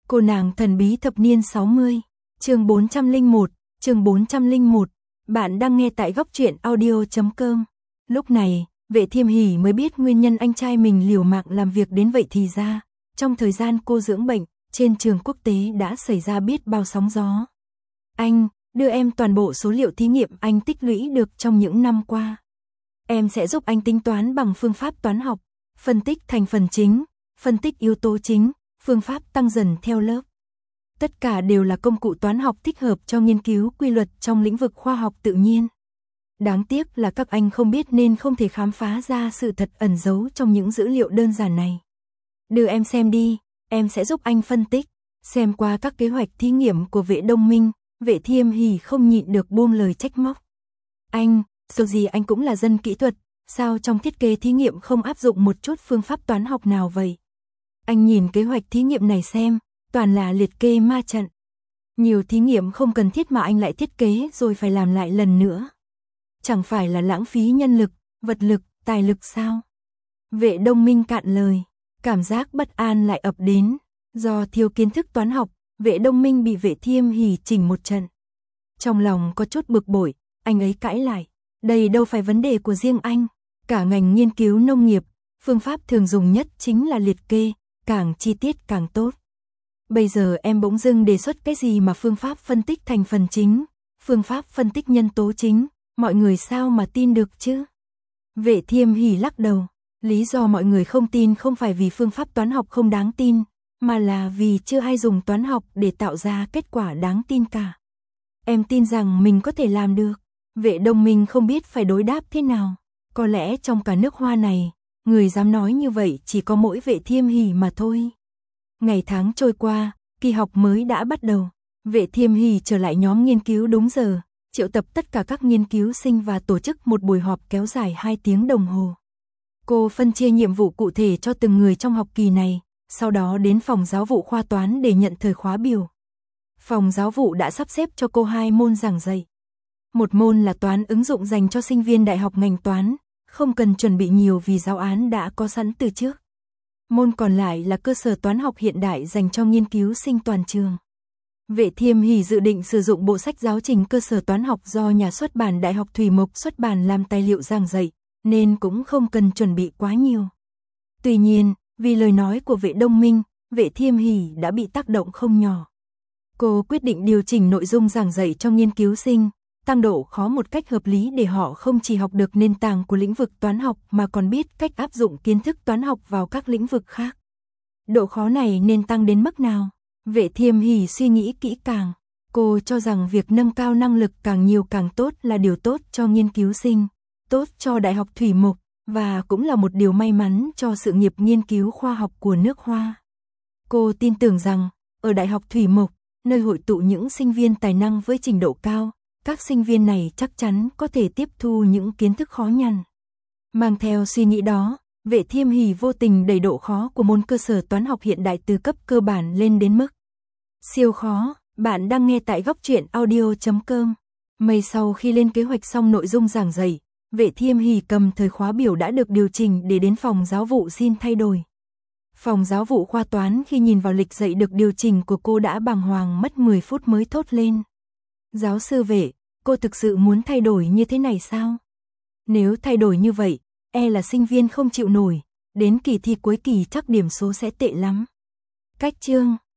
Cô nàng thần bí thập niên 60, chương 401, bạn đang nghe tại góc truyện audio.com. Lúc này, Vệ Thiêm Hỷ mới biết nguyên nhân anh trai mình liều mạng làm việc đến vậy thì ra, trong thời gian cô dưỡng bệnh, trên trường quốc tế đã xảy ra biết bao sóng gió. Anh, đưa em toàn bộ số liệu thí nghiệm anh tích lũy được trong những năm qua. Em sẽ giúp anh tính toán bằng phương pháp toán học, phân tích thành phần chính, phân tích yếu tố chính, phương pháp tăng dần theo lớp. Tất cả đều là công cụ toán học thích hợp cho nghiên cứu quy luật trong lĩnh vực khoa học tự nhiên. Đáng tiếc là các anh không biết nên không thể khám phá ra sự thật ẩn giấu trong những dữ liệu đơn giản này. Đưa em xem đi, em sẽ giúp anh phân tích. Xem qua các kế hoạch thí nghiệm của Vệ Đông Minh, Vệ Thiêm Hỷ không nhịn được buông lời trách móc. Anh, dù gì anh cũng là dân kỹ thuật, sao trong thiết kế thí nghiệm không áp dụng một chút phương pháp toán học nào vậy? Anh nhìn kế hoạch thí nghiệm này xem, toàn là liệt kê ma trận. Nhiều thí nghiệm không cần thiết mà anh lại thiết kế rồi phải làm lại lần nữa. Chẳng phải là lãng phí nhân lực, vật lực, tài lực sao? Vệ Đông Minh cạn lời, cảm giác bất an lại ập đến. Do thiếu kiến thức toán học, Vệ Đông Minh bị Vệ Thiêm Hỷ chỉnh một trận. Trong lòng có chút bực bội, anh ấy cãi lại. Đây đâu phải vấn đề của riêng anh. Cả ngành nghiên cứu nông nghiệp, phương pháp thường dùng nhất chính là liệt kê, càng chi tiết càng tốt. Bây giờ em bỗng dưng đề xuất cái gì mà phương pháp phân tích thành phần chính, phương pháp phân tích nhân tố chính, mọi người sao mà tin được chứ? Vệ Thiêm Hỷ lắc đầu, lý do mọi người không tin không phải vì phương pháp toán học không đáng tin, mà là vì chưa ai dùng toán học để tạo ra kết quả đáng tin cả. Em tin rằng mình có thể làm được. Vệ Đông Minh không biết phải đối đáp thế nào. Có lẽ trong cả nước Hoa này, người dám nói như vậy chỉ có mỗi Vệ Thiêm Hỷ mà thôi. Ngày tháng trôi qua, kỳ học mới đã bắt đầu. Vệ Thiêm Hỷ trở lại nhóm nghiên cứu đúng giờ, triệu tập tất cả các nghiên cứu sinh và tổ chức một buổi họp kéo dài 2 tiếng đồng hồ. Cô phân chia nhiệm vụ cụ thể cho từng người trong học kỳ này, sau đó đến phòng giáo vụ khoa toán để nhận thời khóa biểu. Phòng giáo vụ đã sắp xếp cho cô 2 môn giảng dạy. Một môn là toán ứng dụng dành cho sinh viên đại học ngành toán, không cần chuẩn bị nhiều vì giáo án đã có sẵn từ trước. Môn còn lại là cơ sở toán học hiện đại dành cho nghiên cứu sinh toàn trường. Vệ Thiêm Hỷ dự định sử dụng bộ sách giáo trình cơ sở toán học do nhà xuất bản Đại học Thủy Mộc xuất bản làm tài liệu giảng dạy, nên cũng không cần chuẩn bị quá nhiều. Tuy nhiên, vì lời nói của Vệ Đông Minh, Vệ Thiêm Hỷ đã bị tác động không nhỏ. Cô quyết định điều chỉnh nội dung giảng dạy cho nghiên cứu sinh, tăng độ khó một cách hợp lý để họ không chỉ học được nền tảng của lĩnh vực toán học mà còn biết cách áp dụng kiến thức toán học vào các lĩnh vực khác. Độ khó này nên tăng đến mức nào? Vệ Thiêm Hỷ suy nghĩ kỹ càng. Cô cho rằng việc nâng cao năng lực càng nhiều càng tốt là điều tốt cho nghiên cứu sinh, tốt cho Đại học Thủy Mộc, và cũng là một điều may mắn cho sự nghiệp nghiên cứu khoa học của nước Hoa. Cô tin tưởng rằng, ở Đại học Thủy Mộc, nơi hội tụ những sinh viên tài năng với trình độ cao, các sinh viên này chắc chắn có thể tiếp thu những kiến thức khó nhằn. Mang theo suy nghĩ đó, Vệ Thiêm Hỷ vô tình đẩy độ khó của môn cơ sở toán học hiện đại từ cấp cơ bản lên đến mức siêu khó. Bạn đang nghe tại góc truyện audio.com. May sau khi lên kế hoạch xong nội dung giảng dạy, Vệ Thiêm Hỷ cầm thời khóa biểu đã được điều chỉnh để đến phòng giáo vụ xin thay đổi. Phòng giáo vụ khoa toán khi nhìn vào lịch dạy được điều chỉnh của cô đã bàng hoàng mất 10 phút mới thốt lên. Giáo sư Vệ, cô thực sự muốn thay đổi như thế này sao? Nếu thay đổi như vậy, là sinh viên không chịu nổi, đến kỳ thi cuối kỳ chắc điểm số sẽ tệ lắm. Cách chương